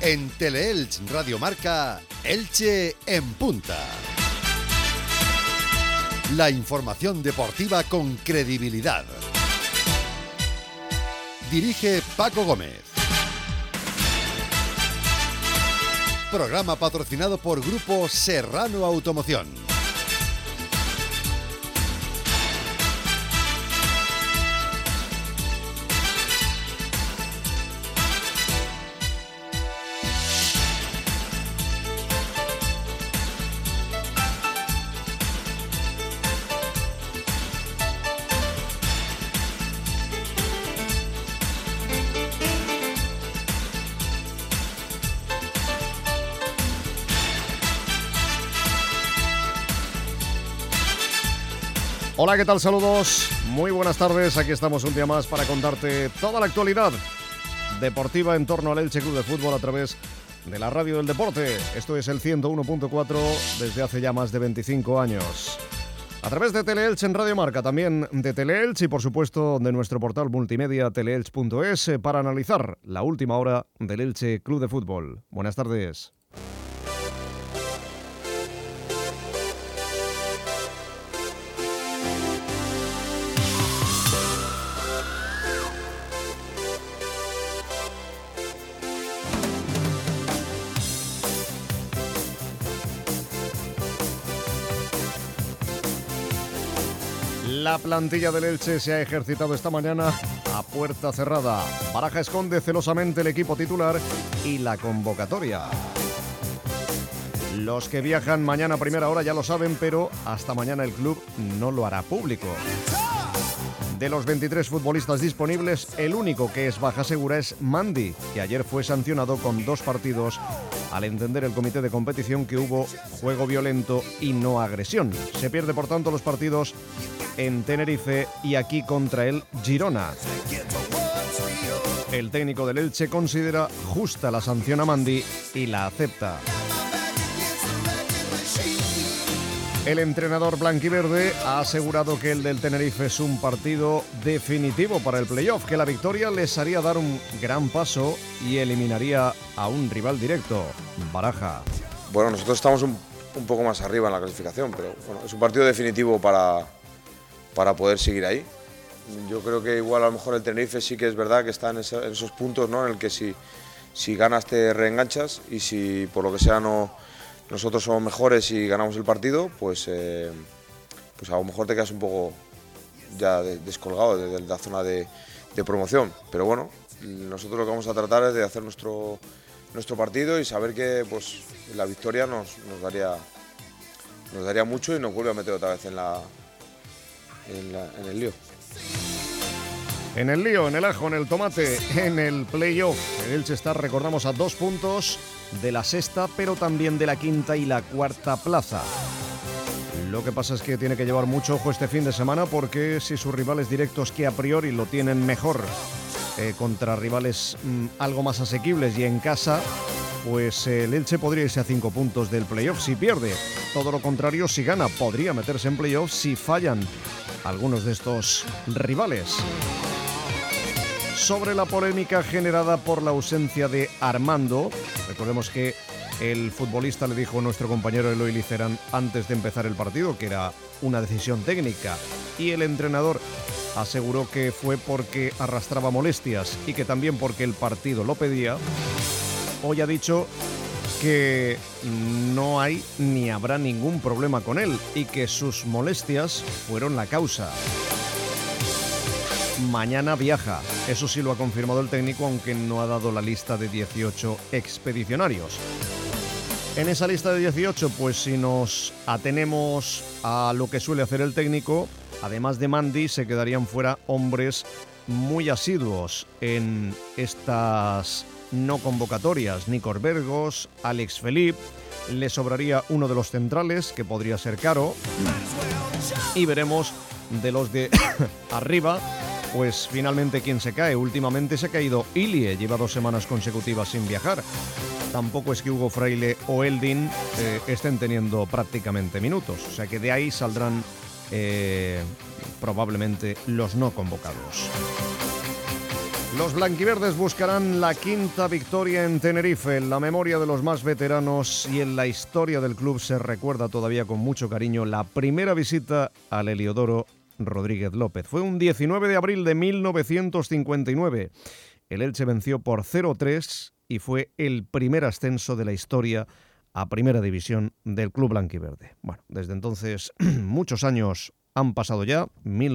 En Teleelch Radio Marca, Elche en punta. La información deportiva con credibilidad. Dirige Paco Gómez. Programa patrocinado por Grupo Serrano Automoción. Hola, ¿qué tal? Saludos, muy buenas tardes. Aquí estamos un día más para contarte toda la actualidad deportiva en torno al Elche Club de Fútbol a través de la radio del deporte. Esto es el 101.4 desde hace ya más de 25 años. A través de Teleelch en Radio Marca, también de Teleelch y por supuesto de nuestro portal multimedia teleelch.es para analizar la última hora del Elche Club de Fútbol. Buenas tardes. La plantilla del Elche se ha ejercitado esta mañana a puerta cerrada. Baraja esconde celosamente el equipo titular y la convocatoria. Los que viajan mañana a primera hora ya lo saben, pero hasta mañana el club no lo hará público. De los 23 futbolistas disponibles, el único que es baja segura es Mandi, que ayer fue sancionado con 2 partidos al entender el comité de competición que hubo juego violento y no agresión. Se pierde por tanto los partidos en Tenerife y aquí contra el Girona. El técnico del Elche considera justa la sanción a Mandi y la acepta. El entrenador blanquiverde ha asegurado que el del Tenerife es un partido definitivo para el playoff, que la victoria les haría dar un gran paso y eliminaría a un rival directo, Baraja. Bueno, nosotros estamos un poco más arriba en la clasificación, pero bueno, es un partido definitivo para poder seguir ahí. Yo creo que igual a lo mejor el Tenerife sí que es verdad que está en esos puntos, ¿no? En el que si ganas te reenganchas y si por lo que sea nosotros somos mejores y ganamos el partido, pues a lo mejor te quedas un poco ya descolgado de la zona de promoción. Pero bueno, nosotros lo que vamos a tratar es de hacer nuestro partido y saber que pues la victoria nos daría mucho y nos vuelve a meter otra vez en el lío. En el lío, en el ajo, en el tomate, en el playoff. El Elche está, recordamos, a 2 puntos de la sexta, pero también de la quinta y la cuarta plaza. Lo que pasa es que tiene que llevar mucho ojo este fin de semana, porque si sus rivales directos, que a priori lo tienen mejor, contra rivales algo más asequibles y en casa, pues el Elche podría irse a 5 puntos del playoff si pierde. Todo lo contrario, si gana, podría meterse en playoff si fallan algunos de estos rivales. Sobre la polémica generada por la ausencia de Armando, recordemos que el futbolista le dijo a nuestro compañero Eloy Licerán antes de empezar el partido que era una decisión técnica, y el entrenador aseguró que fue porque arrastraba molestias y que también porque el partido lo pedía. Hoy ha dicho que no hay ni habrá ningún problema con él y que sus molestias fueron la causa. Mañana viaja, eso sí lo ha confirmado el técnico, aunque no ha dado la lista de 18 expedicionarios. En esa lista de 18, pues si nos atenemos a lo que suele hacer el técnico, además de Mandi, se quedarían fuera hombres muy asiduos en estas no convocatorias. Nícor Bergos, Alex Felip, le sobraría uno de los centrales, que podría ser Caro, y veremos de los de arriba, pues finalmente quién se cae. Últimamente se ha caído Ilie, lleva 2 semanas consecutivas sin viajar. Tampoco es que Hugo Fraile o Eldin estén teniendo prácticamente minutos, o sea que de ahí saldrán probablemente los no convocados. Los blanquiverdes buscarán la quinta victoria en Tenerife. En la memoria de los más veteranos y en la historia del club se recuerda todavía con mucho cariño la primera visita al Heliodoro Rodríguez López. Fue un 19 de abril de 1959. El Elche venció por 0-3 y fue el primer ascenso de la historia a Primera División del club blanquiverde. Bueno, desde entonces muchos años han pasado ya,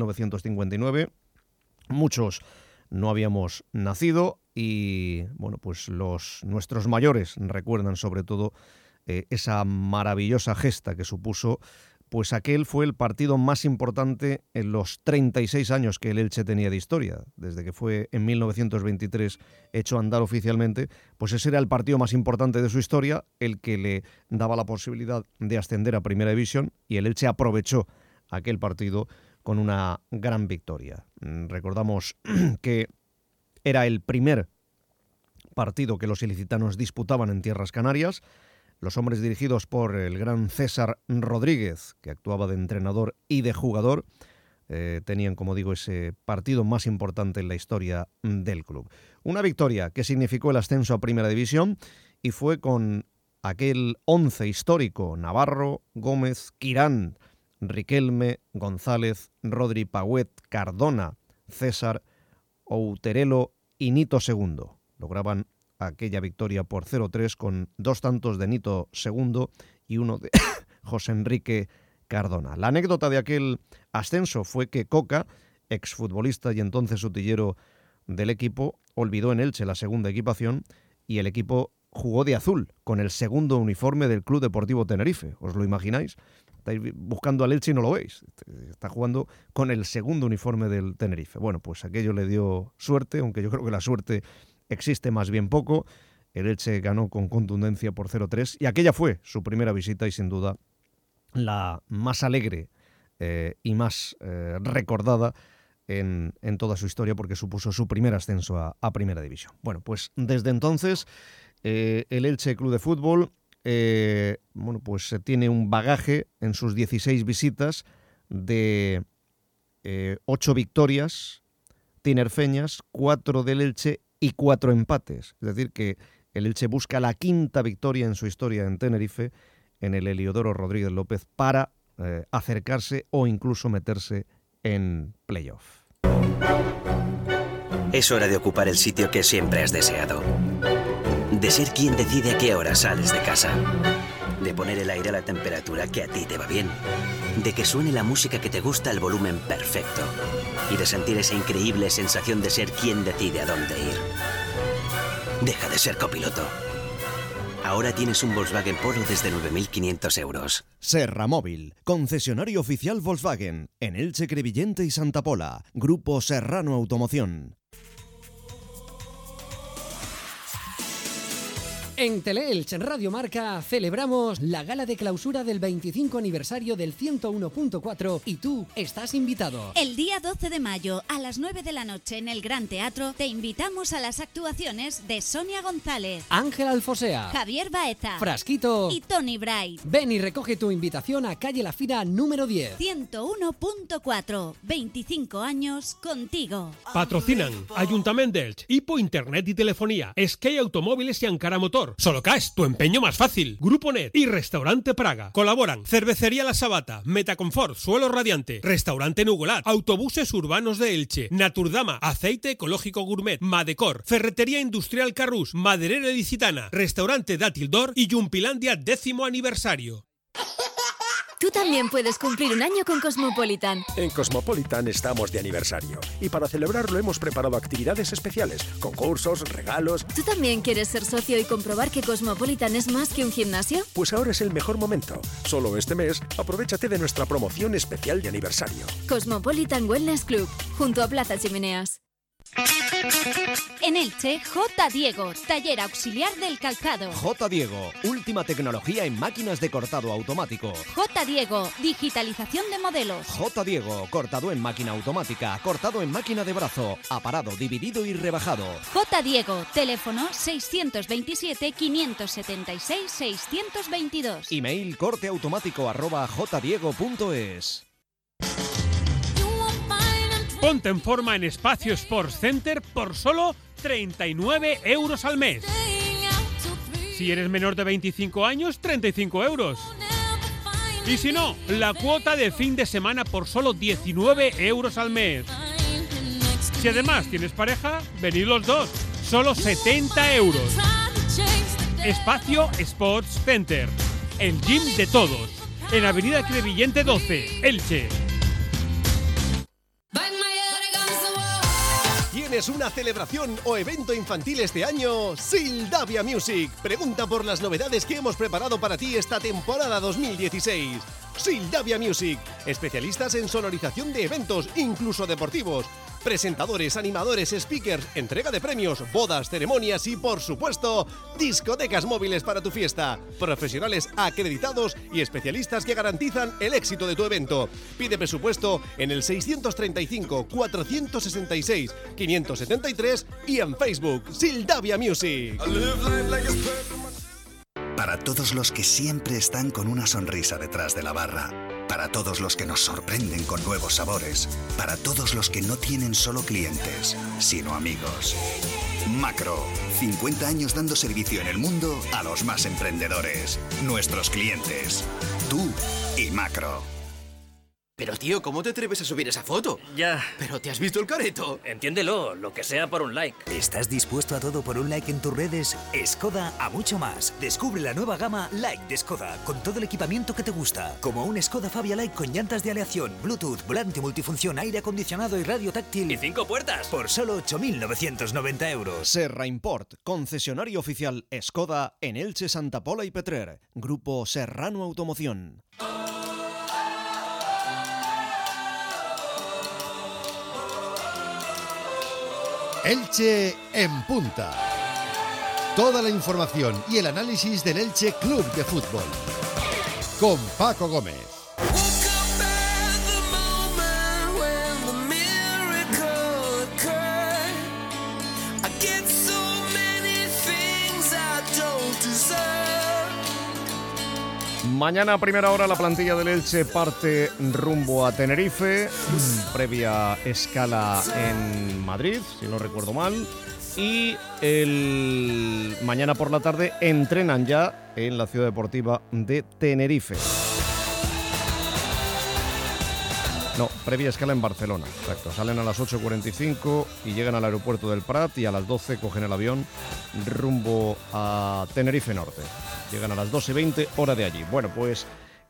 1959, muchos no habíamos nacido y bueno, pues nuestros mayores recuerdan sobre todo esa maravillosa gesta que supuso, pues aquel fue el partido más importante en los 36 años que el Elche tenía de historia. Desde que fue en 1923 hecho andar oficialmente, pues ese era el partido más importante de su historia, el que le daba la posibilidad de ascender a Primera División, y el Elche aprovechó aquel partido con una gran victoria. Recordamos que era el primer partido que los ilicitanos disputaban en tierras canarias. Los hombres dirigidos por el gran César Rodríguez, que actuaba de entrenador y de jugador, tenían, como digo, ese partido más importante en la historia del club. Una victoria que significó el ascenso a Primera División y fue con aquel 11 histórico: Navarro, Gómez, Quirán, Riquelme, González, Rodri, Pauet, Cardona, César, Outerelo y Nito II. Lograban aquella victoria por 0-3 con 2 tantos de Nito II y 1 de José Enrique Cardona. La anécdota de aquel ascenso fue que Coca, exfutbolista y entonces utillero del equipo, olvidó en Elche la segunda equipación y el equipo jugó de azul con el segundo uniforme del Club Deportivo Tenerife. ¿Os lo imagináis? Estáis buscando al Elche y no lo veis. Está jugando con el segundo uniforme del Tenerife. Bueno, pues aquello le dio suerte, aunque yo creo que la suerte existe más bien poco. El Elche ganó con contundencia por 0-3 y aquella fue su primera visita y sin duda la más alegre y más recordada en toda su historia, porque supuso su primer ascenso a Primera División. Bueno, pues desde entonces el Elche Club de Fútbol bueno, pues tiene un bagaje en sus 16 visitas de 8 victorias tinerfeñas, 4 del Elche y 4 empates. Es decir, que el Elche busca la quinta victoria en su historia en Tenerife, en el Heliodoro Rodríguez López, para acercarse o incluso meterse en playoff. Es hora de ocupar el sitio que siempre has deseado. De ser quien decide a qué hora sales de casa. De poner el aire a la temperatura que a ti te va bien. De que suene la música que te gusta al volumen perfecto. Y de sentir esa increíble sensación de ser quien decide a dónde ir. Deja de ser copiloto. Ahora tienes un Volkswagen Polo desde 9.500 euros. Serra Móvil, concesionario oficial Volkswagen, en Elche, Crevillente y Santa Pola. Grupo Serrano Automoción. En Teleelch Radio Marca celebramos la gala de clausura del 25 aniversario del 101.4 y tú estás invitado. El día 12 de mayo a las 9 de la noche en el Gran Teatro te invitamos a las actuaciones de Sonia González, Ángel Alfosea, Javier Baeza, Frasquito y Tony Bright. Ven y recoge tu invitación a Calle La Fira número 10. 101.4, 25 años contigo. Patrocinan Ayuntament d'Elx, Hipo Internet y Telefonía, Sky Automóviles y Ankara Motor, Solocash, tu empeño más fácil, Grupo Net y Restaurante Praga. Colaboran Cervecería La Sabata, Metaconfort, Suelo Radiante, Restaurante Nugolat, Autobuses Urbanos de Elche, Naturdama, Aceite Ecológico Gourmet, Madecor, Ferretería Industrial Carrús, Maderera Licitana, Restaurante Datildor y Jumpilandia 10º aniversario. Tú también puedes cumplir un año con Cosmopolitan. En Cosmopolitan estamos de aniversario y para celebrarlo hemos preparado actividades especiales, concursos, regalos. ¿Tú también quieres ser socio y comprobar que Cosmopolitan es más que un gimnasio? Pues ahora es el mejor momento. Solo este mes, aprovéchate de nuestra promoción especial de aniversario. Cosmopolitan Wellness Club, junto a Plaza Chimeneas. En Elche, J. Diego, taller auxiliar del calzado. J. Diego, última tecnología en máquinas de cortado automático. J. Diego, digitalización de modelos. J. Diego, cortado en máquina automática, cortado en máquina de brazo, aparado, dividido y rebajado. J. Diego, teléfono 627-576-622. Email corteautomático@jdiego.es. Ponte en forma en Espacio Sports Center por solo 39 euros al mes. Si eres menor de 25 años, 35 euros. Y si no, la cuota de fin de semana por solo 19 euros al mes. Si además tienes pareja, venid los dos, solo 70 euros. Espacio Sports Center, el gym de todos, en Avenida Crevillente 12, Elche. ¿Tienes una celebración o evento infantil este año? Sildavia Music. Pregunta por las novedades que hemos preparado para ti esta temporada 2016. Sildavia Music. Especialistas en sonorización de eventos, incluso deportivos. Presentadores, animadores, speakers, entrega de premios, bodas, ceremonias y, por supuesto, discotecas móviles para tu fiesta. Profesionales acreditados y especialistas que garantizan el éxito de tu evento. Pide presupuesto en el 635-466-573 y en Facebook, Sildavia Music. Para todos los que siempre están con una sonrisa detrás de la barra. Para todos los que nos sorprenden con nuevos sabores. Para todos los que no tienen solo clientes, sino amigos. Macro, 50 años dando servicio en el mundo a los más emprendedores. Nuestros clientes. Tú y Macro. Pero tío, ¿cómo te atreves a subir esa foto? Ya. ¿Pero te has visto el careto? Entiéndelo, lo que sea por un like. ¿Estás dispuesto a todo por un like en tus redes? Skoda a mucho más. Descubre la nueva gama Like de Skoda, con todo el equipamiento que te gusta. Como un Skoda Fabia Like con llantas de aleación, Bluetooth, volante multifunción, aire acondicionado y radio táctil. ¡Y 5 puertas! Por solo 8.990 euros. Serra Import, concesionario oficial Skoda en Elche, Santa Pola y Petrer. Grupo Serrano Automoción. Elche en punta. Toda la información y el análisis del Elche Club de Fútbol. Con Paco Gómez. Mañana a primera hora la plantilla del Elche parte rumbo a Tenerife, previa escala en Madrid, si no recuerdo mal, y mañana por la tarde entrenan ya en la Ciudad Deportiva de Tenerife. No, previa escala en Barcelona, exacto. Salen a las 8:45 y llegan al aeropuerto del Prat y a las 12 cogen el avión rumbo a Tenerife Norte. Llegan a las 12:20, hora de allí. Bueno, pues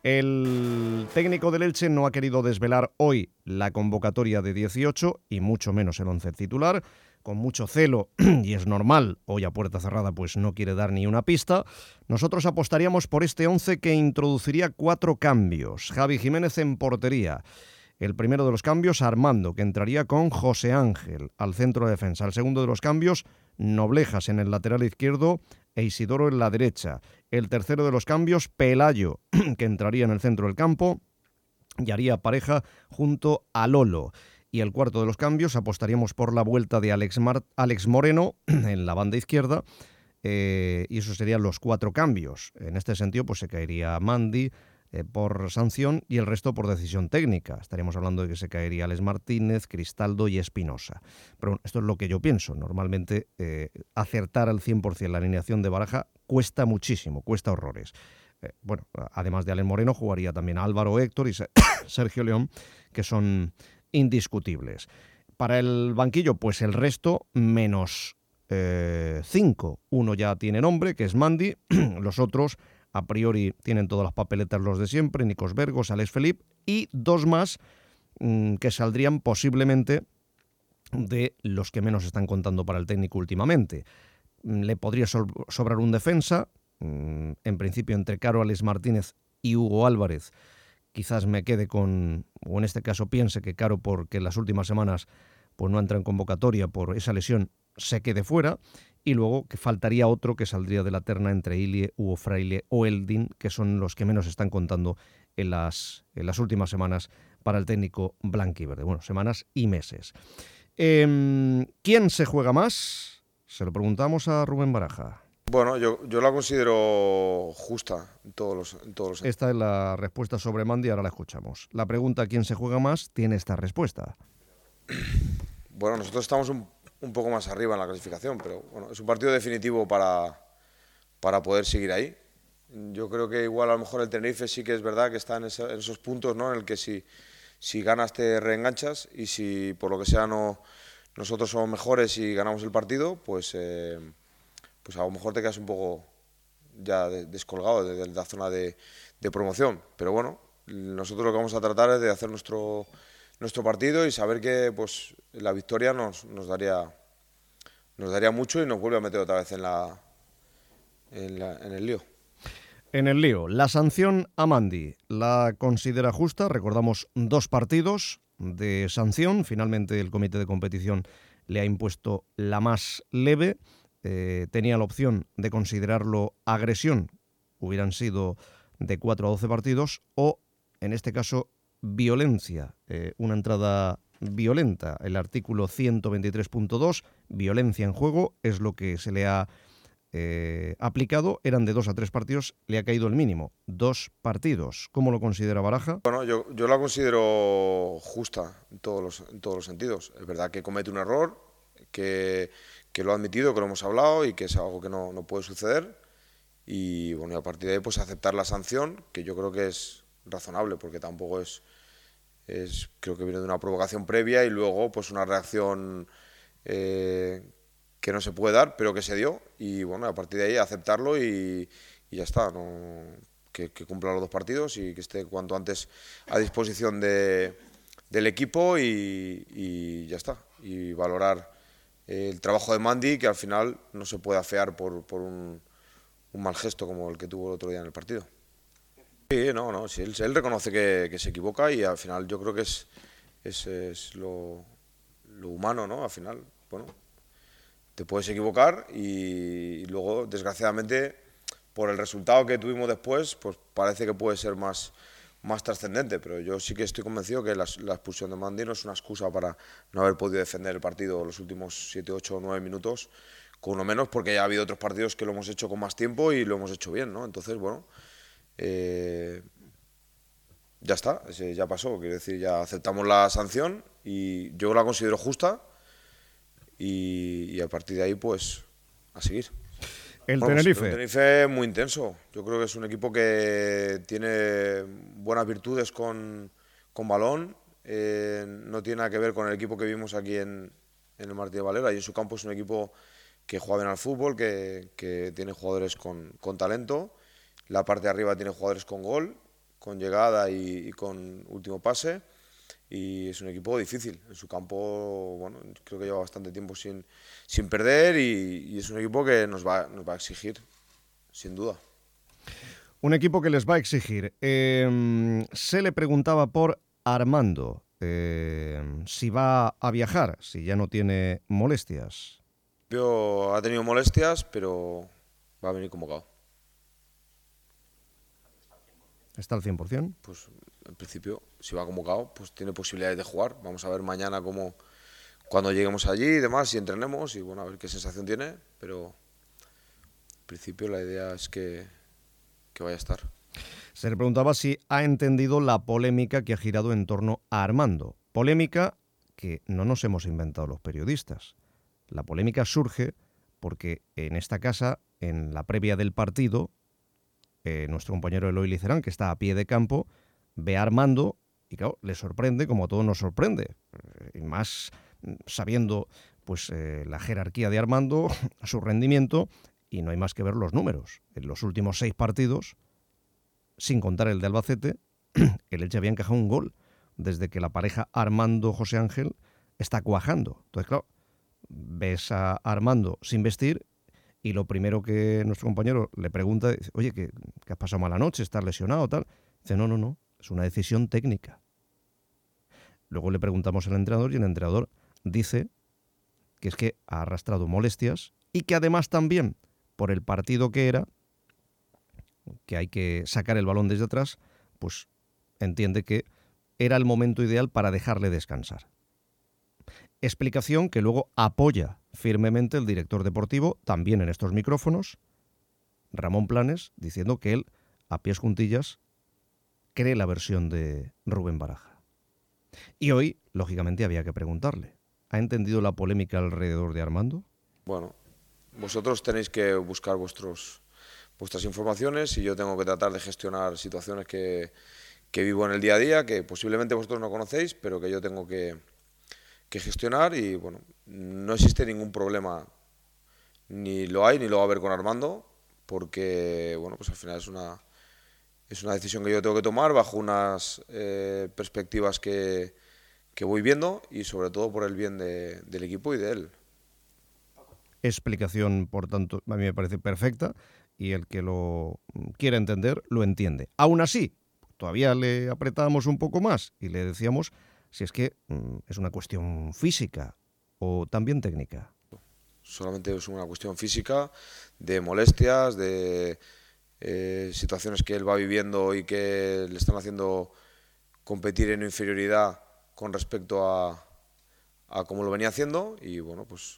el técnico del Elche no ha querido desvelar hoy la convocatoria de 18 y mucho menos el 11 titular. Con mucho celo, y es normal, hoy a puerta cerrada pues no quiere dar ni una pista. Nosotros apostaríamos por este 11 que introduciría 4 cambios. Javi Jiménez en portería. El primero de los cambios, Armando, que entraría con José Ángel al centro de defensa. El segundo de los cambios, Noblejas en el lateral izquierdo e Isidoro en la derecha. El tercero de los cambios, Pelayo, que entraría en el centro del campo y haría pareja junto a Lolo. Y el cuarto de los cambios, apostaríamos por la vuelta de Alex Moreno en la banda izquierda, y esos serían los 4 cambios. En este sentido, pues se caería Mandi por sanción y el resto por decisión técnica. Estaríamos hablando de que se caería Alex Martínez, Cristaldo y Espinosa. Pero esto es lo que yo pienso. Normalmente acertar al 100% la alineación de Baraja cuesta muchísimo, cuesta horrores. Bueno, además de Alex Moreno, jugaría también Álvaro Héctor y Sergio León, que son indiscutibles. Para el banquillo, pues el resto menos 5. Uno ya tiene nombre, que es Mandi. Los otros, a priori, tienen todas las papeletas los de siempre, Nikos Vergos, Alex Felip, y 2 más que saldrían posiblemente de los que menos están contando para el técnico últimamente. Le podría sobrar un defensa, en principio entre Caro, Alex Martínez y Hugo Álvarez. Quizás me quede con, o en este caso piense que Caro, porque en las últimas semanas pues no entra en convocatoria por esa lesión, se quede fuera. Y luego que faltaría otro que saldría de la terna entre Ilie, Hugo Fraile o Eldin, que son los que menos están contando en las últimas semanas para el técnico blanquiverde. Bueno, semanas y meses. ¿Quién se juega más? Se lo preguntamos a Rubén Baraja. Bueno, yo la considero justa en todos los Esta es la respuesta sobre Mandi, ahora la escuchamos. La pregunta ¿quién se juega más? Tiene esta respuesta. Bueno, nosotros estamos un poco más arriba en la clasificación, pero bueno, es un partido definitivo para poder seguir ahí. Yo creo que igual a lo mejor el Tenerife sí que es verdad que está en esos puntos, ¿no? En el que si ganas te reenganchas, y si por lo que sea nosotros somos mejores y ganamos el partido, pues a lo mejor te quedas un poco ya descolgado de la zona de promoción. Pero bueno, nosotros lo que vamos a tratar es de hacer nuestro partido y saber que pues la victoria nos daría mucho y nos vuelve a meter otra vez en el lío. En el lío, la sanción a Mandi, ¿la considera justa? Recordamos 2 partidos de sanción. Finalmente el comité de competición le ha impuesto la más leve. Tenía la opción de considerarlo agresión, hubieran sido de 4 a 12 partidos, o en este caso violencia, una entrada violenta. El artículo 123.2, violencia en juego, es lo que se le ha aplicado. Eran de 2 a 3 partidos, le ha caído el mínimo, 2 partidos. ¿Cómo lo considera Baraja? Bueno, yo la considero justa en todos los sentidos. Es verdad que comete un error, que lo ha admitido, que lo hemos hablado y que es algo que no puede suceder. Y bueno, a partir de ahí pues aceptar la sanción, que yo creo que es razonable, porque tampoco creo que viene de una provocación previa y luego pues una reacción que no se puede dar, pero que se dio, y bueno, a partir de ahí aceptarlo y ya está, que cumpla los 2 partidos y que esté cuanto antes a disposición del equipo y ya está, y valorar el trabajo de Mandi, que al final no se puede afear por un mal gesto como el que tuvo el otro día en el partido. Sí, sí, él reconoce que se equivoca, y al final yo creo que es lo humano, ¿no? Al final, bueno, te puedes equivocar y luego, desgraciadamente, por el resultado que tuvimos después, pues parece que puede ser más trascendente, pero yo sí que estoy convencido que la expulsión de Mandi no es una excusa para no haber podido defender el partido los últimos 7, 8 o 9 minutos con uno menos, porque ya ha habido otros partidos que lo hemos hecho con más tiempo y lo hemos hecho bien, ¿no? Entonces, bueno, ya está, ya pasó, quiero decir, ya aceptamos la sanción y yo la considero justa. Y a partir de ahí, pues, a seguir. Tenerife. Pues, el Tenerife muy intenso. Yo creo que es un equipo que tiene buenas virtudes con balón. No tiene nada que ver con el equipo que vimos aquí en el Martí de Valera. Y en su campo es un equipo que juega bien al fútbol, que tiene jugadores con talento. La parte de arriba tiene jugadores con gol, con llegada y con último pase. Y es un equipo difícil. En su campo, bueno, creo que lleva bastante tiempo sin perder y es un equipo que nos va a exigir, sin duda. Un equipo que les va a exigir. Se le preguntaba por Armando, si va a viajar, si ya no tiene molestias. Ha tenido molestias, pero va a venir convocado. ¿Está al 100%? Pues en principio, si va convocado, pues tiene posibilidades de jugar. Vamos a ver mañana cuando lleguemos allí y demás, y entrenemos, y bueno, a ver qué sensación tiene, pero en principio la idea es que vaya a estar. Se le preguntaba si ha entendido la polémica que ha girado en torno a Armando. Polémica que no nos hemos inventado los periodistas. La polémica surge porque en esta casa, en la previa del partido, nuestro compañero Eloy Licerán, que está a pie de campo, ve a Armando y claro, le sorprende como a todos nos sorprende, y más sabiendo pues la jerarquía de Armando, su rendimiento, y no hay más que ver los números. En los últimos 6 partidos, sin contar el de Albacete, el Elche había encajado un gol desde que la pareja Armando-José Ángel está cuajando. Entonces, claro, ves a Armando sin vestir y lo primero que nuestro compañero le pregunta es, oye, ¿qué has pasado mala noche? ¿Estás lesionado? Tal. Dice, no, es una decisión técnica. Luego le preguntamos al entrenador y el entrenador dice que es que ha arrastrado molestias y que además también, por el partido que era, que hay que sacar el balón desde atrás, pues entiende que era el momento ideal para dejarle descansar. Explicación que luego apoya firmemente el director deportivo, también en estos micrófonos, Ramón Planes, diciendo que él, a pies juntillas, cree la versión de Rubén Baraja. Y hoy, lógicamente, había que preguntarle, ¿ha entendido la polémica alrededor de Armando? Bueno, vosotros tenéis que buscar vuestras informaciones y yo tengo que tratar de gestionar situaciones que vivo en el día a día, que posiblemente vosotros no conocéis, pero que yo tengo que gestionar y bueno, no existe ningún problema, ni lo hay ni lo va a haber con Armando, porque bueno, pues al final es una decisión que yo tengo que tomar bajo unas perspectivas que voy viendo y sobre todo por el bien del equipo y de él. Explicación, por tanto, a mí me parece perfecta y el que lo quiera entender lo entiende. Aún así, todavía le apretábamos un poco más y le decíamos si es que es una cuestión física o también técnica. Solamente es una cuestión física, de molestias, de situaciones que él va viviendo y que le están haciendo competir en inferioridad con respecto a cómo lo venía haciendo y bueno, pues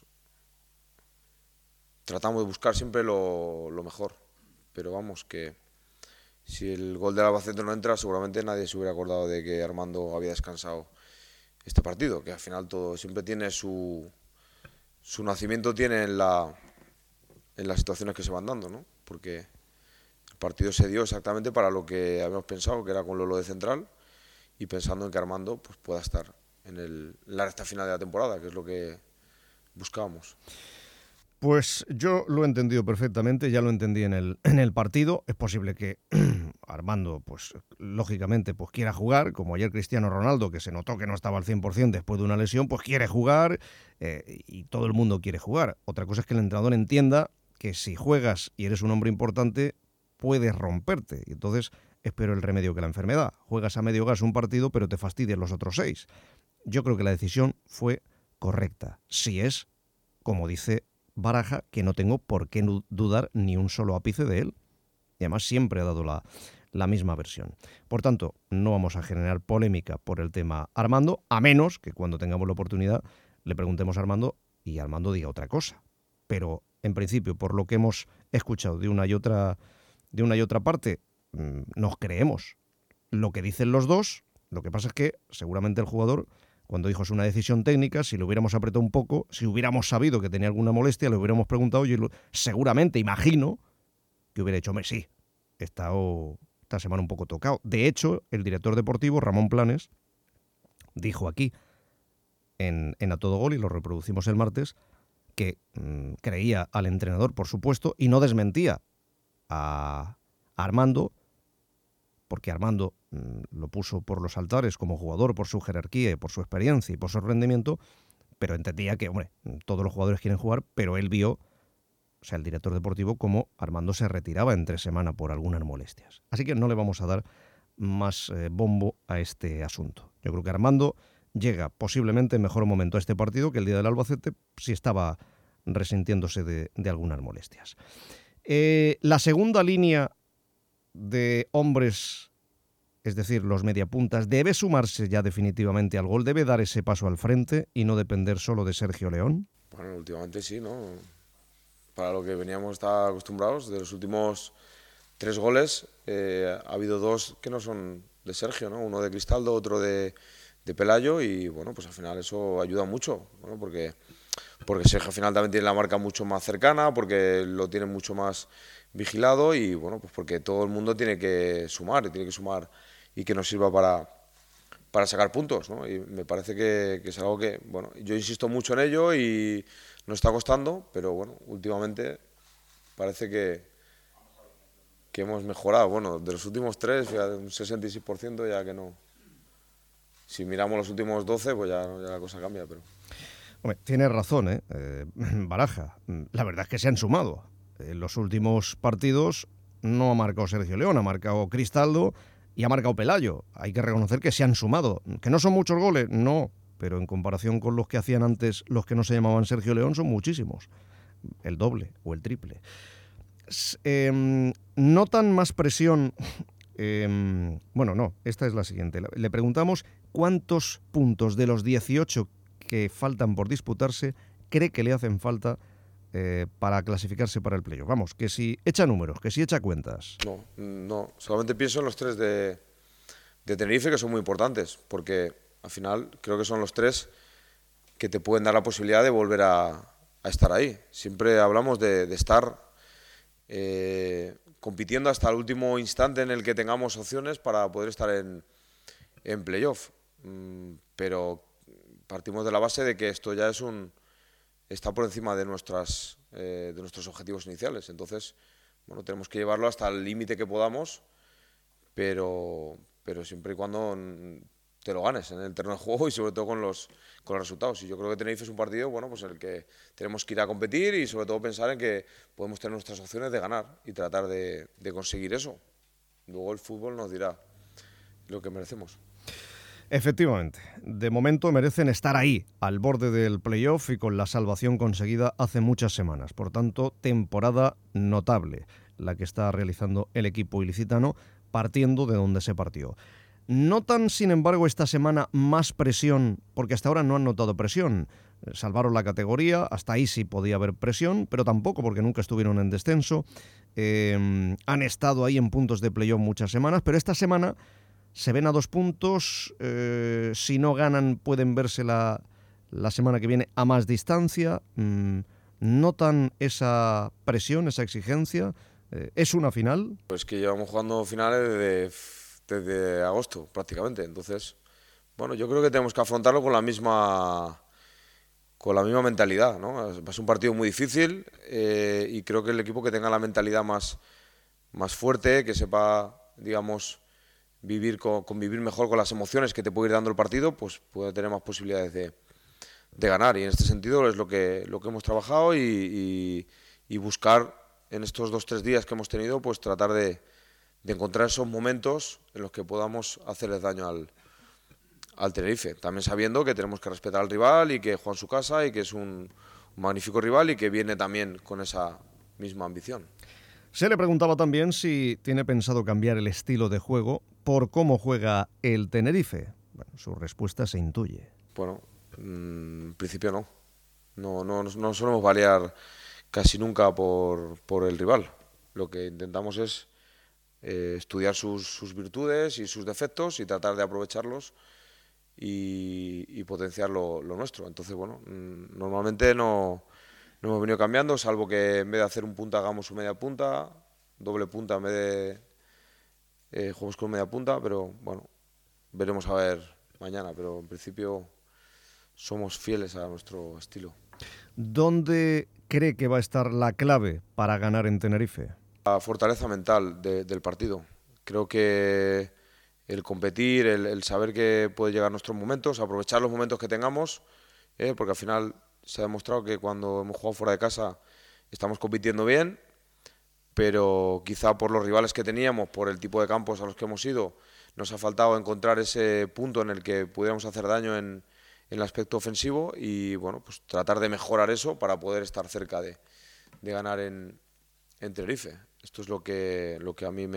tratamos de buscar siempre lo mejor, pero vamos, que si el gol del Albacete no entra, seguramente nadie se hubiera acordado de que Armando había descansado este partido, que al final todo siempre tiene su nacimiento tiene en las situaciones que se van dando, ¿no? Porque el partido se dio exactamente para lo que habíamos pensado, que era con Lolo de central, y pensando en que Armando pues, pueda estar en la recta final de la temporada, que es lo que buscábamos. Pues yo lo he entendido perfectamente, ya lo entendí en el partido. Es posible que Armando, pues lógicamente, pues quiera jugar, como ayer Cristiano Ronaldo, que se notó que no estaba al 100% después de una lesión, pues quiere jugar y todo el mundo quiere jugar. Otra cosa es que el entrenador entienda que si juegas y eres un hombre importante, puedes romperte. Y entonces espero el remedio que la enfermedad. Juegas a medio gas un partido, pero te fastidian los otros 6. Yo creo que la decisión fue correcta. Si es, como dice Baraja, que no tengo por qué dudar ni un solo ápice de él. Y además siempre ha dado la misma versión. Por tanto, no vamos a generar polémica por el tema Armando, a menos que cuando tengamos la oportunidad le preguntemos a Armando y Armando diga otra cosa. Pero, en principio, por lo que hemos escuchado de una y otra parte, nos creemos lo que dicen los dos. Lo que pasa es que seguramente el jugador, cuando dijo es una decisión técnica, si lo hubiéramos apretado un poco, si hubiéramos sabido que tenía alguna molestia, le hubiéramos preguntado y seguramente, imagino, que hubiera dicho, sí, he estado esta semana un poco tocado. De hecho, el director deportivo, Ramón Planes, dijo aquí, en A Todo Gol, y lo reproducimos el martes, que creía al entrenador, por supuesto, y no desmentía a Armando, porque Armando lo puso por los altares como jugador, por su jerarquía y por su experiencia y por su rendimiento, pero entendía que, hombre, todos los jugadores quieren jugar, pero él vio, o sea, el director deportivo, cómo Armando se retiraba entre semana por algunas molestias. Así que no le vamos a dar más bombo a este asunto. Yo creo que Armando llega posiblemente en mejor momento a este partido que el día del Albacete, si estaba resintiéndose de algunas molestias. La segunda línea de hombres, es decir, los mediapuntas, debe sumarse ya definitivamente al gol, debe dar ese paso al frente y no depender solo de Sergio León. Bueno, últimamente sí, ¿no? Para lo que veníamos estar acostumbrados, de los últimos 3 goles, ha habido 2 que no son de Sergio, ¿no? Uno de Cristaldo, otro de Pelayo y bueno, pues al final eso ayuda mucho, ¿no? Porque Sergio al final también tiene la marca mucho más cercana, porque lo tiene mucho más vigilado y bueno, pues porque todo el mundo tiene que sumar y que nos sirva para sacar puntos, ¿no? Y me parece que es algo que, bueno, yo insisto mucho en ello y nos está costando, pero bueno, últimamente parece que hemos mejorado. Bueno, de los últimos 3, ya un 66% ya que no. Si miramos los últimos 12, pues ya la cosa cambia, pero... Hombre, tienes razón, Baraja. La verdad es que se han sumado. En los últimos partidos no ha marcado Sergio León, ha marcado Cristaldo y ha marcado Pelayo. Hay que reconocer que se han sumado. ¿Que no son muchos goles? No, pero en comparación con los que hacían antes los que no se llamaban Sergio León son muchísimos. El doble o el triple. ¿Notan más presión? Bueno, no, esta es la siguiente. Le preguntamos cuántos puntos de los 18 que faltan por disputarse cree que le hacen falta para clasificarse para el playoff. Vamos, que si echa números, que si echa cuentas. No, solamente pienso en los 3 de Tenerife, que son muy importantes, porque Al final creo que son los tres que te pueden dar la posibilidad de volver a estar ahí. Siempre hablamos de estar compitiendo hasta el último instante en el que tengamos opciones para poder estar en playoff. Pero partimos de la base de que esto ya está por encima de nuestros objetivos iniciales. Entonces, bueno, tenemos que llevarlo hasta el límite que podamos, pero siempre y cuando te lo ganes en el terreno de juego y sobre todo con los resultados. Y yo creo que Tenerife es un partido, bueno, pues en el que tenemos que ir a competir y sobre todo pensar en que podemos tener nuestras opciones de ganar y tratar de conseguir eso. Luego el fútbol nos dirá lo que merecemos. Efectivamente, de momento merecen estar ahí, al borde del playoff y con la salvación conseguida hace muchas semanas. Por tanto, temporada notable la que está realizando el equipo ilicitano, partiendo de donde se partió. ¿Notan, sin embargo, esta semana más presión? Porque hasta ahora no han notado presión. Salvaron la categoría, hasta ahí sí podía haber presión, pero tampoco porque nunca estuvieron en descenso. Han estado ahí en puntos de playoff muchas semanas, pero esta semana se ven a 2 puntos. Si no ganan, pueden verse la semana que viene a más distancia. ¿Notan esa presión, esa exigencia? ¿Es una final? Pues que llevamos jugando finales desde agosto prácticamente, entonces bueno, yo creo que tenemos que afrontarlo con la misma mentalidad, ¿no? Es un partido muy difícil y creo que el equipo que tenga la mentalidad más fuerte, que sepa, digamos, convivir mejor con las emociones que te puede ir dando el partido, pues puede tener más posibilidades de ganar, y en este sentido es lo que hemos trabajado y buscar en estos 2-3 días que hemos tenido, pues tratar de encontrar esos momentos en los que podamos hacerles daño al Tenerife. También sabiendo que tenemos que respetar al rival y que juega en su casa y que es un magnífico rival y que viene también con esa misma ambición. Se le preguntaba también si tiene pensado cambiar el estilo de juego por cómo juega el Tenerife. Bueno, su respuesta se intuye. Bueno, en principio no. No solemos variar casi nunca por el rival. Lo que intentamos es estudiar sus virtudes y sus defectos y tratar de aprovecharlos y potenciar lo nuestro. Entonces, bueno, normalmente no hemos venido cambiando, salvo que en vez de hacer un punta hagamos un media punta, doble punta en vez de juegos con media punta, pero bueno, veremos a ver mañana, pero en principio somos fieles a nuestro estilo. ¿Dónde cree que va a estar la clave para ganar en Tenerife? La fortaleza mental del partido. Creo que el competir, el saber que puede llegar nuestros momentos, aprovechar los momentos que tengamos, porque al final se ha demostrado que cuando hemos jugado fuera de casa estamos compitiendo bien, pero quizá por los rivales que teníamos, por el tipo de campos a los que hemos ido, nos ha faltado encontrar ese punto en el que pudiéramos hacer daño en el aspecto ofensivo y bueno, pues tratar de mejorar eso para poder estar cerca de ganar en Tenerife. Esto es lo que a mí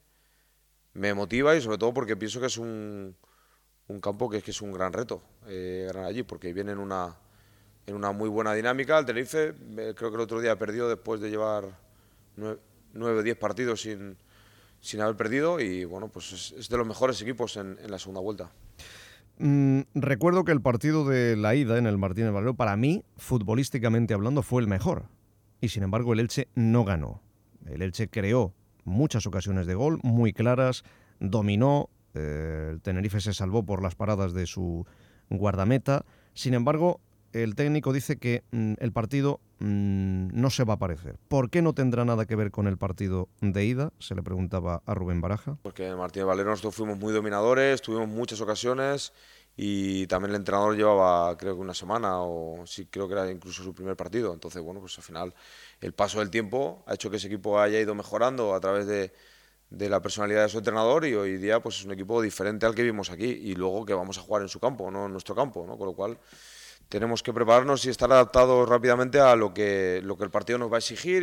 me motiva y sobre todo porque pienso que es un campo que es un gran reto ganar allí, porque viene en una muy buena dinámica. El Tenerife creo que el otro día perdió después de llevar 9 o 10 partidos sin haber perdido y bueno, pues es de los mejores equipos en la segunda vuelta. Recuerdo que el partido de la ida en el Martínez Valero, para mí, futbolísticamente hablando, fue el mejor. Y sin embargo el Elche no ganó. El Elche creó muchas ocasiones de gol, muy claras, dominó, el Tenerife se salvó por las paradas de su guardameta. Sin embargo, el técnico dice que el partido no se va a parecer. ¿Por qué no tendrá nada que ver con el partido de ida? Se le preguntaba a Rubén Baraja. Porque en el Martínez Valero nosotros fuimos muy dominadores, tuvimos muchas ocasiones y también el entrenador llevaba creo que una semana o sí, creo que era incluso su primer partido. Entonces, bueno, pues al final el paso del tiempo ha hecho que ese equipo haya ido mejorando a través de la personalidad de su entrenador y hoy día pues es un equipo diferente al que vimos aquí y luego que vamos a jugar en su campo, no en nuestro campo, ¿no? Con lo cual tenemos que prepararnos y estar adaptados rápidamente a lo que el partido nos va a exigir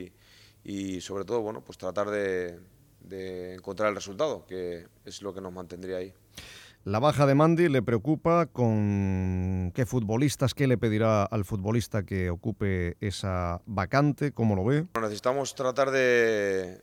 y sobre todo, bueno, pues tratar de encontrar el resultado, que es lo que nos mantendría ahí. La baja de Mandi le preocupa. ¿Con qué futbolistas? ¿Qué le pedirá al futbolista que ocupe esa vacante? ¿Cómo lo ve? Necesitamos tratar de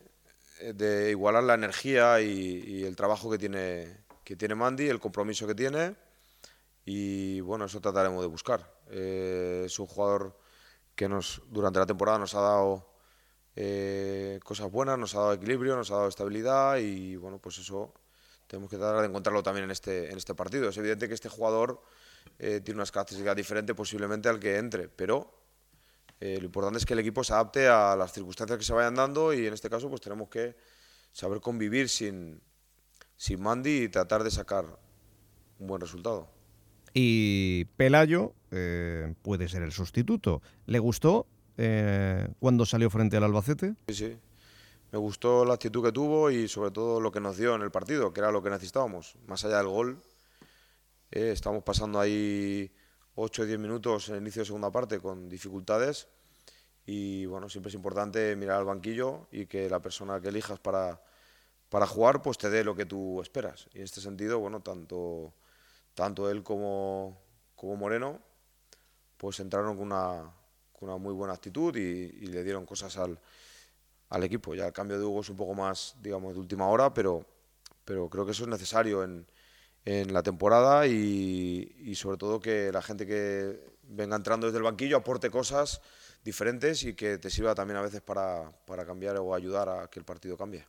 igualar la energía y el trabajo que tiene Mandi, el compromiso que tiene. y bueno, eso trataremos de buscar. Es un jugador que durante la temporada nos ha dado cosas buenas, nos ha dado equilibrio, nos ha dado estabilidad y bueno, pues eso tenemos que tratar de encontrarlo también en este partido. Es evidente que este jugador tiene unas características diferentes posiblemente al que entre, pero lo importante es que el equipo se adapte a las circunstancias que se vayan dando y en este caso pues tenemos que saber convivir sin Mandi y tratar de sacar un buen resultado. Y Pelayo puede ser el sustituto. ¿Le gustó cuando salió frente al Albacete? Sí. Me gustó la actitud que tuvo y sobre todo lo que nos dio en el partido, que era lo que necesitábamos. Más allá del gol, estamos pasando ahí 8 o 10 minutos en el inicio de segunda parte con dificultades y bueno, siempre es importante mirar al banquillo y que la persona que elijas para jugar pues te dé lo que tú esperas. Y en este sentido, bueno, tanto él como Moreno pues entraron con una muy buena actitud y le dieron cosas al equipo. Ya el cambio de Hugo es un poco más, digamos, de última hora, pero creo que eso es necesario en la temporada y sobre todo que la gente que venga entrando desde el banquillo aporte cosas diferentes y que te sirva también a veces para cambiar o ayudar a que el partido cambie.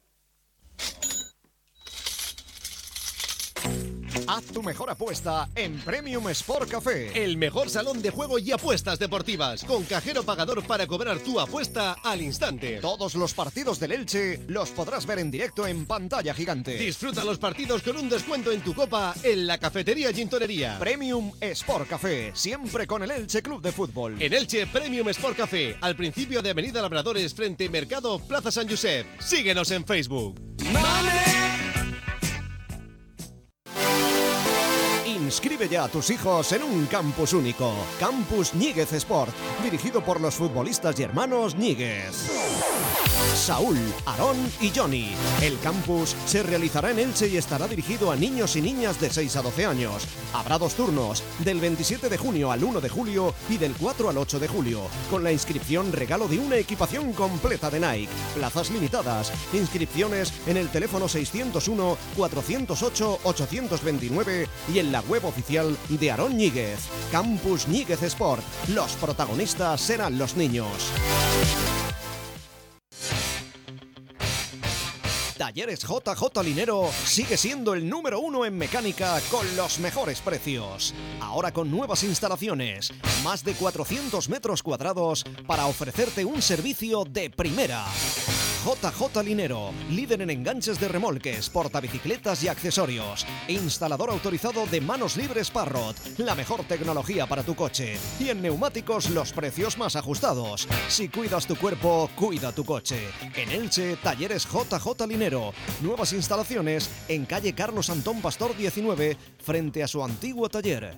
Haz tu mejor apuesta en Premium Sport Café. El mejor salón de juego y apuestas deportivas, con cajero pagador para cobrar tu apuesta al instante. Todos los partidos del Elche los podrás ver en directo en pantalla gigante. Disfruta los partidos con un descuento en tu copa en la cafetería Gintonería. Premium Sport Café, siempre con el Elche Club de Fútbol. En Elche, Premium Sport Café, al principio de Avenida Labradores, frente Mercado Plaza San Josep. Síguenos en Facebook. Inscribe ya a tus hijos en un campus único. Campus Ñíguez Sport, dirigido por los futbolistas y hermanos Ñíguez. Saúl, Aarón y Johnny. El campus se realizará en Elche y estará dirigido a niños y niñas de 6 a 12 años. Habrá 2 turnos, del 27 de junio al 1 de julio y del 4 al 8 de julio. Con la inscripción regalo de una equipación completa de Nike. Plazas limitadas. Inscripciones en el teléfono 601 408 829 y en la web oficial de Aarón Ñíguez. Campus Ñíguez Sport. Los protagonistas serán los niños. Talleres JJ Linero sigue siendo el número 1 en mecánica con los mejores precios. Ahora con nuevas instalaciones, más de 400 metros cuadrados para ofrecerte un servicio de primera. JJ Linero, líder en enganches de remolques, portabicicletas y accesorios. Instalador autorizado de Manos Libres Parrot, la mejor tecnología para tu coche. Y en neumáticos los precios más ajustados. Si cuidas tu cuerpo, cuida tu coche. En Elche, Talleres JJ Linero. Nuevas instalaciones en calle Carlos Antón Pastor 19, frente a su antiguo taller.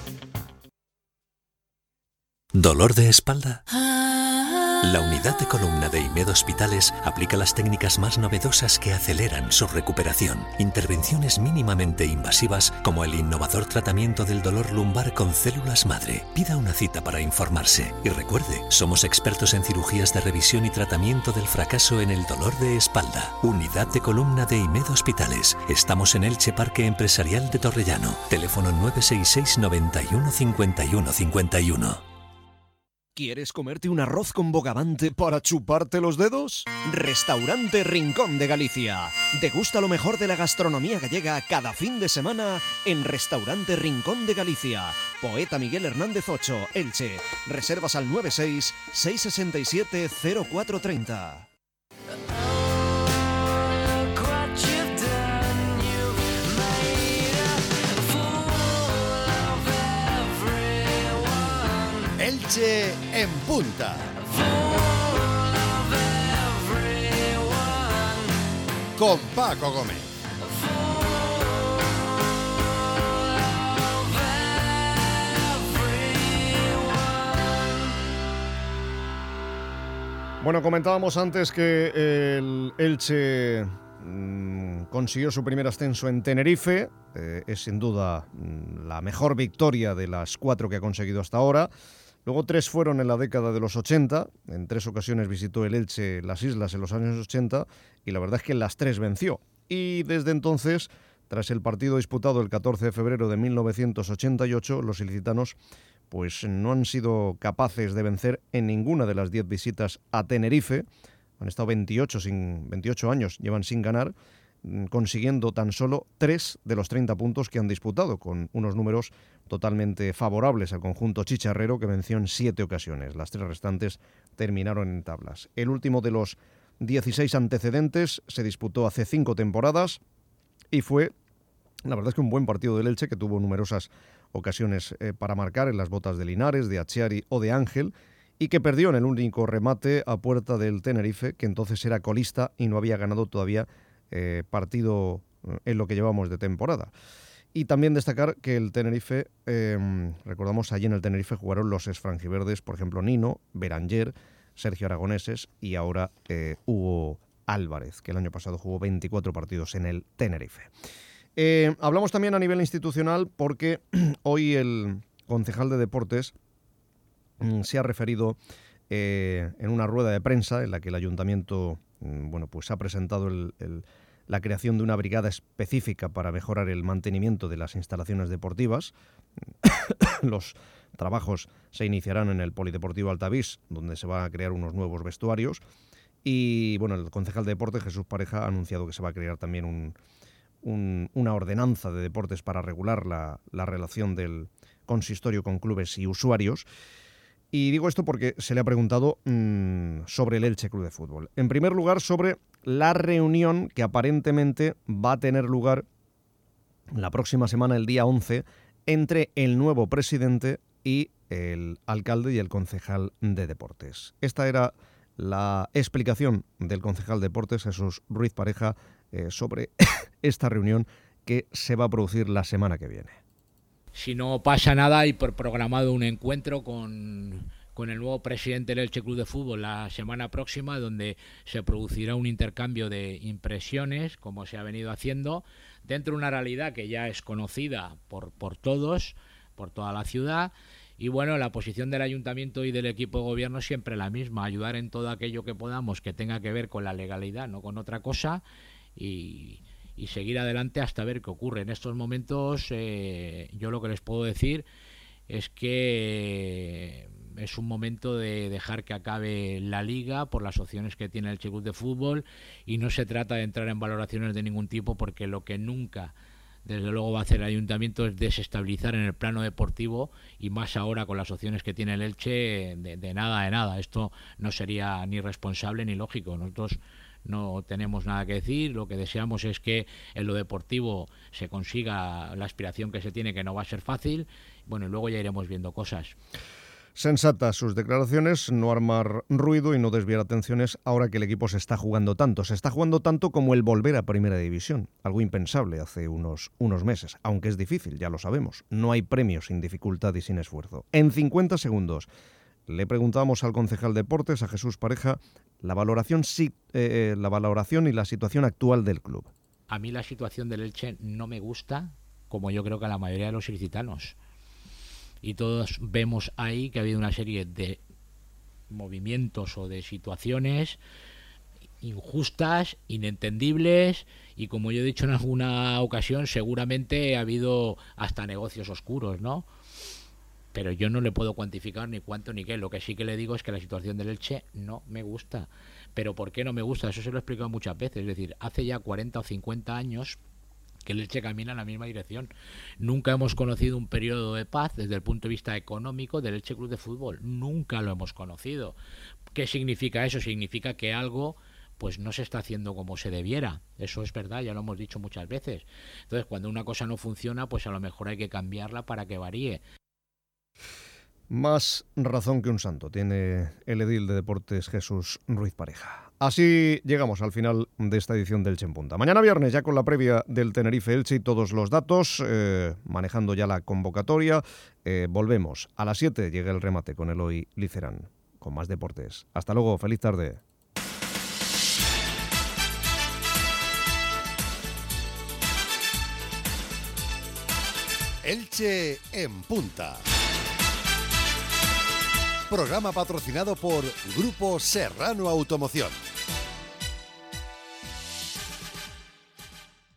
¿Dolor de espalda? La unidad de columna de IMED Hospitales aplica las técnicas más novedosas que aceleran su recuperación. Intervenciones mínimamente invasivas como el innovador tratamiento del dolor lumbar con células madre. Pida una cita para informarse. Y recuerde, somos expertos en cirugías de revisión y tratamiento del fracaso en el dolor de espalda. Unidad de columna de IMED Hospitales. Estamos en Elche Parque Empresarial de Torrellano. Teléfono 966 91 51 51. ¿Quieres comerte un arroz con bogavante para chuparte los dedos? Restaurante Rincón de Galicia. Degusta lo mejor de la gastronomía gallega cada fin de semana en Restaurante Rincón de Galicia. Poeta Miguel Hernández 8, Elche. Reservas al 96 667 0430. Elche en punta. Con Paco Gómez. Bueno, comentábamos antes que el Elche consiguió su primer ascenso en Tenerife. Es sin duda la mejor victoria de las 4 que ha conseguido hasta ahora. Luego 3 fueron en la década de los 80. En 3 ocasiones visitó el Elche las islas en los años 80 y la verdad es que en las 3 venció. Y desde entonces Tras el partido disputado el 14 de febrero de 1988, los ilicitanos pues no han sido capaces de vencer en ninguna de las 10 visitas a Tenerife. Han estado 28 años, llevan sin ganar, consiguiendo tan solo 3 de los 30 puntos que han disputado, con unos números totalmente favorables al conjunto chicharrero, que venció en 7 ocasiones. Las 3 restantes terminaron en tablas. El último de los 16 antecedentes se disputó hace 5 temporadas y fue, la verdad es que un buen partido del Elche, que tuvo numerosas ocasiones para marcar en las botas de Linares, de Achiari o de Ángel, y que perdió en el único remate a puerta del Tenerife, que entonces era colista y no había ganado todavía partido en lo que llevamos de temporada. Y también destacar que el Tenerife, recordamos, allí en el Tenerife jugaron los esfrangiverdes, por ejemplo, Nino, Beranger, Sergio Aragoneses y ahora Hugo Álvarez, que el año pasado jugó 24 partidos en el Tenerife. Hablamos también a nivel institucional porque hoy el concejal de Deportes se ha referido en una rueda de prensa en la que el ayuntamiento pues ha presentado la creación de una brigada específica para mejorar el mantenimiento de las instalaciones deportivas. Los trabajos se iniciarán en el Polideportivo Altavís, donde se van a crear unos nuevos vestuarios. Y el concejal de Deportes, Jesús Pareja, ha anunciado que se va a crear también una ordenanza de deportes para regular la relación del consistorio con clubes y usuarios. Y digo esto porque se le ha preguntado sobre el Elche Club de Fútbol. En primer lugar, sobre la reunión que aparentemente va a tener lugar la próxima semana, el día 11, entre el nuevo presidente y el alcalde y el concejal de Deportes. Esta era la explicación del concejal de Deportes, Jesús Ruiz Pareja, sobre esta reunión que se va a producir la semana que viene. Si no pasa nada, hay programado un encuentro con el nuevo presidente del Elche Club de Fútbol la semana próxima, donde se producirá un intercambio de impresiones, como se ha venido haciendo, dentro de una realidad que ya es conocida por todos, por toda la ciudad. Y la posición del ayuntamiento y del equipo de gobierno es siempre la misma: ayudar en todo aquello que podamos que tenga que ver con la legalidad, no con otra cosa, y seguir adelante hasta ver qué ocurre. En estos momentos yo lo que les puedo decir es que es un momento de dejar que acabe la liga por las opciones que tiene el Elche Club de Fútbol, y no se trata de entrar en valoraciones de ningún tipo, porque lo que nunca desde luego va a hacer el ayuntamiento es desestabilizar en el plano deportivo, y más ahora con las opciones que tiene el Elche, de nada. Esto no sería ni responsable ni lógico. Nosotros no tenemos nada que decir. Lo que deseamos es que en lo deportivo se consiga la aspiración que se tiene, que no va a ser fácil. Y luego ya iremos viendo cosas. Sensatas sus declaraciones, no armar ruido y no desviar atenciones ahora que el equipo se está jugando tanto. Se está jugando tanto como el volver a Primera División, algo impensable hace unos meses, aunque es difícil, ya lo sabemos. No hay premios sin dificultad y sin esfuerzo. En 50 segundos le preguntamos al concejal de Deportes, a Jesús Pareja, la valoración y la situación actual del club. A mí la situación del Elche no me gusta, como yo creo que a la mayoría de los ilicitanos. Y todos vemos ahí que ha habido una serie de movimientos o de situaciones injustas, inentendibles, y como yo he dicho en alguna ocasión, seguramente ha habido hasta negocios oscuros, ¿no? Pero yo no le puedo cuantificar ni cuánto ni qué. Lo que sí que le digo es que la situación del Elche no me gusta. ¿Pero por qué no me gusta? Eso se lo he explicado muchas veces. Es decir, hace ya 40 o 50 años que el Elche camina en la misma dirección. Nunca hemos conocido un periodo de paz desde el punto de vista económico del Elche Club de Fútbol. Nunca lo hemos conocido. ¿Qué significa eso? Significa que algo pues no se está haciendo como se debiera. Eso es verdad, ya lo hemos dicho muchas veces. Entonces, cuando una cosa no funciona, pues a lo mejor hay que cambiarla para que varíe. Más razón que un santo tiene el edil de Deportes, Jesús Ruiz Pareja. Así llegamos al final de esta edición del Elche en Punta. Mañana viernes, ya con la previa del Tenerife-Elche y todos los datos, manejando ya la convocatoria, volvemos. A las 7 llega el remate con Eloy Licerán, con más deportes. Hasta luego, feliz tarde. Elche en Punta. Programa patrocinado por Grupo Serrano Automoción.